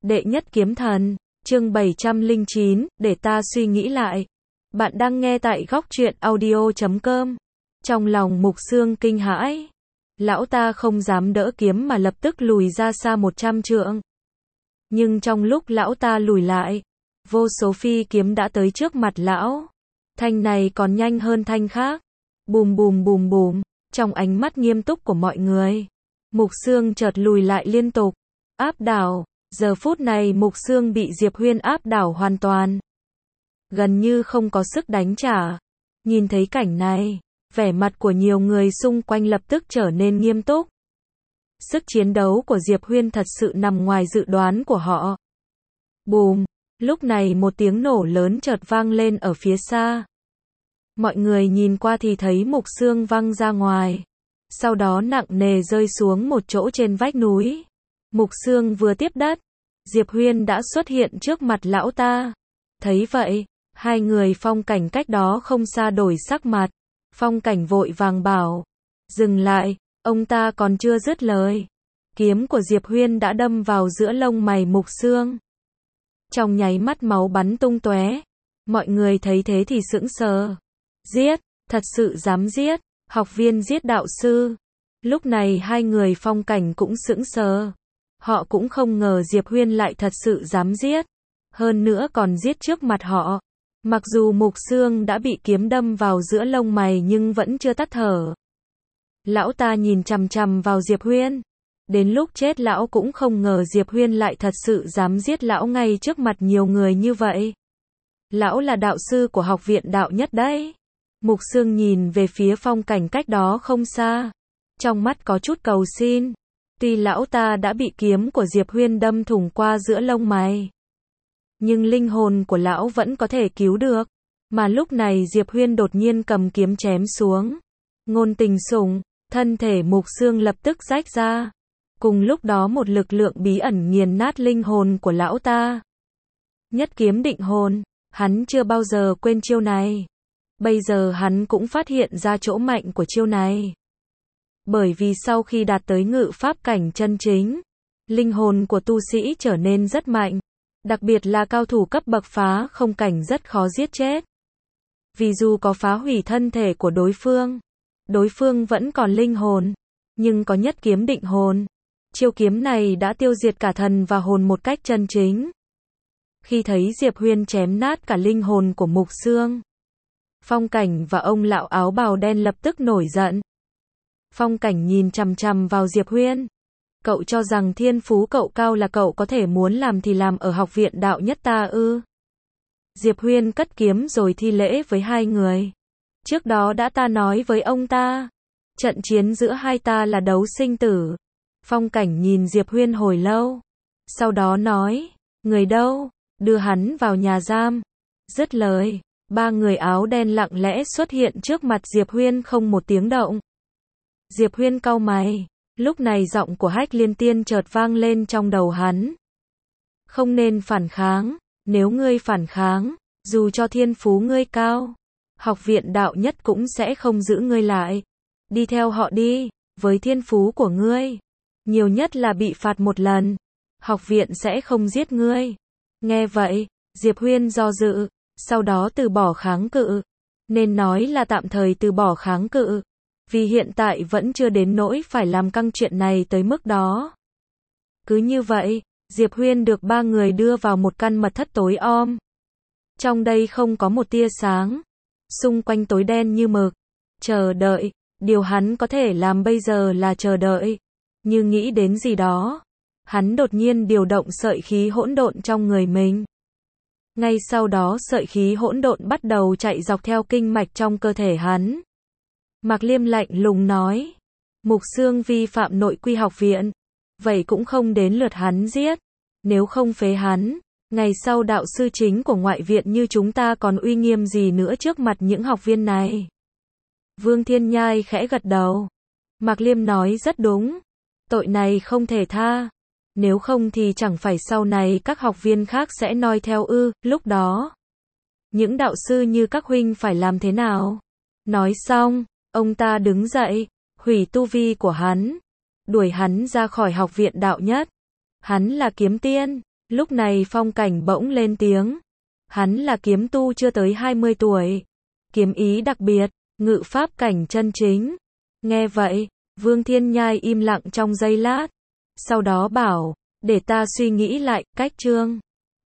Đệ nhất kiếm thần, chương 709, để ta suy nghĩ lại. Bạn đang nghe tại góc truyện audio.com. Trong lòng Mục Xương kinh hãi. Lão ta không dám đỡ kiếm mà lập tức lùi ra xa 100 trượng. Nhưng trong lúc lão ta lùi lại, vô số phi kiếm đã tới trước mặt lão. Thanh này còn nhanh hơn thanh khác. Bùm bùm bùm bùm, trong ánh mắt nghiêm túc của mọi người. Mục Xương chợt lùi lại liên tục. Áp đảo. Giờ phút này Mục Xương bị Diệp Huyên áp đảo hoàn toàn. Gần như không có sức đánh trả. Nhìn thấy cảnh này, vẻ mặt của nhiều người xung quanh lập tức trở nên nghiêm túc. Sức chiến đấu của Diệp Huyên thật sự nằm ngoài dự đoán của họ. Bùm, lúc này một tiếng nổ lớn chợt vang lên ở phía xa. Mọi người nhìn qua thì thấy Mục Xương văng ra ngoài. Sau đó nặng nề rơi xuống một chỗ trên vách núi. Mục Xương vừa tiếp đất, Diệp Huyên đã xuất hiện trước mặt lão ta. Thấy vậy, hai người Phong Cảnh cách đó không xa đổi sắc mặt. Phong Cảnh vội vàng bảo, dừng lại, ông ta còn chưa dứt lời. Kiếm của Diệp Huyên đã đâm vào giữa lông mày Mục Xương. Trong nháy mắt máu bắn tung tóe. Mọi người thấy thế thì sững sờ. Giết, thật sự dám giết, học viên giết đạo sư. Lúc này hai người Phong Cảnh cũng sững sờ. Họ cũng không ngờ Diệp Huyên lại thật sự dám giết. Hơn nữa còn giết trước mặt họ. Mặc dù Mục Xương đã bị kiếm đâm vào giữa lông mày nhưng vẫn chưa tắt thở. Lão ta nhìn chằm chằm vào Diệp Huyên. Đến lúc chết lão cũng không ngờ Diệp Huyên lại thật sự dám giết lão ngay trước mặt nhiều người như vậy. Lão là đạo sư của học viện đạo nhất đấy. Mục Xương nhìn về phía Phong Cảnh cách đó không xa. Trong mắt có chút cầu xin. Tuy lão ta đã bị kiếm của Diệp Huyên đâm thủng qua giữa lông mày, nhưng linh hồn của lão vẫn có thể cứu được. Mà lúc này Diệp Huyên đột nhiên cầm kiếm chém xuống. Ngôn tình sủng, thân thể Mục Xương lập tức rách ra. Cùng lúc đó một lực lượng bí ẩn nghiền nát linh hồn của lão ta. Nhất kiếm định hồn, hắn chưa bao giờ quên chiêu này. Bây giờ hắn cũng phát hiện ra chỗ mạnh của chiêu này. Bởi vì sau khi đạt tới ngự pháp cảnh chân chính, linh hồn của tu sĩ trở nên rất mạnh. Đặc biệt là cao thủ cấp bậc phá không cảnh rất khó giết chết. Vì dù có phá hủy thân thể của đối phương vẫn còn linh hồn. Nhưng có nhất kiếm định hồn. Chiêu kiếm này đã tiêu diệt cả thần và hồn một cách chân chính. Khi thấy Diệp Huyên chém nát cả linh hồn của Mục Xương, Phong Cảnh và ông lão áo bào đen lập tức nổi giận. Phong Cảnh nhìn chằm chằm vào Diệp Huyên. Cậu cho rằng thiên phú cậu cao là cậu có thể muốn làm thì làm ở học viện đạo nhất ta ư? Diệp Huyên cất kiếm rồi thi lễ với hai người. Trước đó đã ta nói với ông ta. Trận chiến giữa hai ta là đấu sinh tử. Phong Cảnh nhìn Diệp Huyên hồi lâu. Sau đó nói, người đâu? Đưa hắn vào nhà giam. Dứt lời, ba người áo đen lặng lẽ xuất hiện trước mặt Diệp Huyên không một tiếng động. Diệp Huyên cau mày. Lúc này giọng của Hách Liên Tiên chợt vang lên trong đầu hắn. Không nên phản kháng. Nếu ngươi phản kháng, dù cho thiên phú ngươi cao, học viện đạo nhất cũng sẽ không giữ ngươi lại. Đi theo họ đi. Với thiên phú của ngươi, nhiều nhất là bị phạt một lần. Học viện sẽ không giết ngươi. Nghe vậy, Diệp Huyên do dự, sau đó từ bỏ kháng cự. Nên nói là tạm thời từ bỏ kháng cự. Vì hiện tại vẫn chưa đến nỗi phải làm căng chuyện này tới mức đó. Cứ như vậy, Diệp Huyên được ba người đưa vào một căn mật thất tối om. Trong đây không có một tia sáng. Xung quanh tối đen như mực. Chờ đợi. Điều hắn có thể làm bây giờ là chờ đợi. Như nghĩ đến gì đó, hắn đột nhiên điều động sợi khí hỗn độn trong người mình. Ngay sau đó sợi khí hỗn độn bắt đầu chạy dọc theo kinh mạch trong cơ thể hắn. Mạc Liêm lạnh lùng nói, Mục Xương vi phạm nội quy học viện, vậy cũng không đến lượt hắn giết. Nếu không phế hắn, ngày sau đạo sư chính của ngoại viện như chúng ta còn uy nghiêm gì nữa trước mặt những học viên này. Vương Thiên Nhai khẽ gật đầu. Mạc Liêm nói rất đúng. Tội này không thể tha. Nếu không thì chẳng phải sau này các học viên khác sẽ noi theo ư. Lúc đó, những đạo sư như các huynh phải làm thế nào? Nói xong, ông ta đứng dậy, hủy tu vi của hắn, đuổi hắn ra khỏi học viện đạo nhất. Hắn là kiếm tiên, Lúc này Phong Cảnh bỗng lên tiếng. Hắn là kiếm tu chưa tới 20 tuổi. Kiếm ý đặc biệt, ngự pháp cảnh chân chính. Nghe vậy, Vương Thiên Nhai im lặng trong giây lát. Sau đó bảo, để ta suy nghĩ lại, cách chương.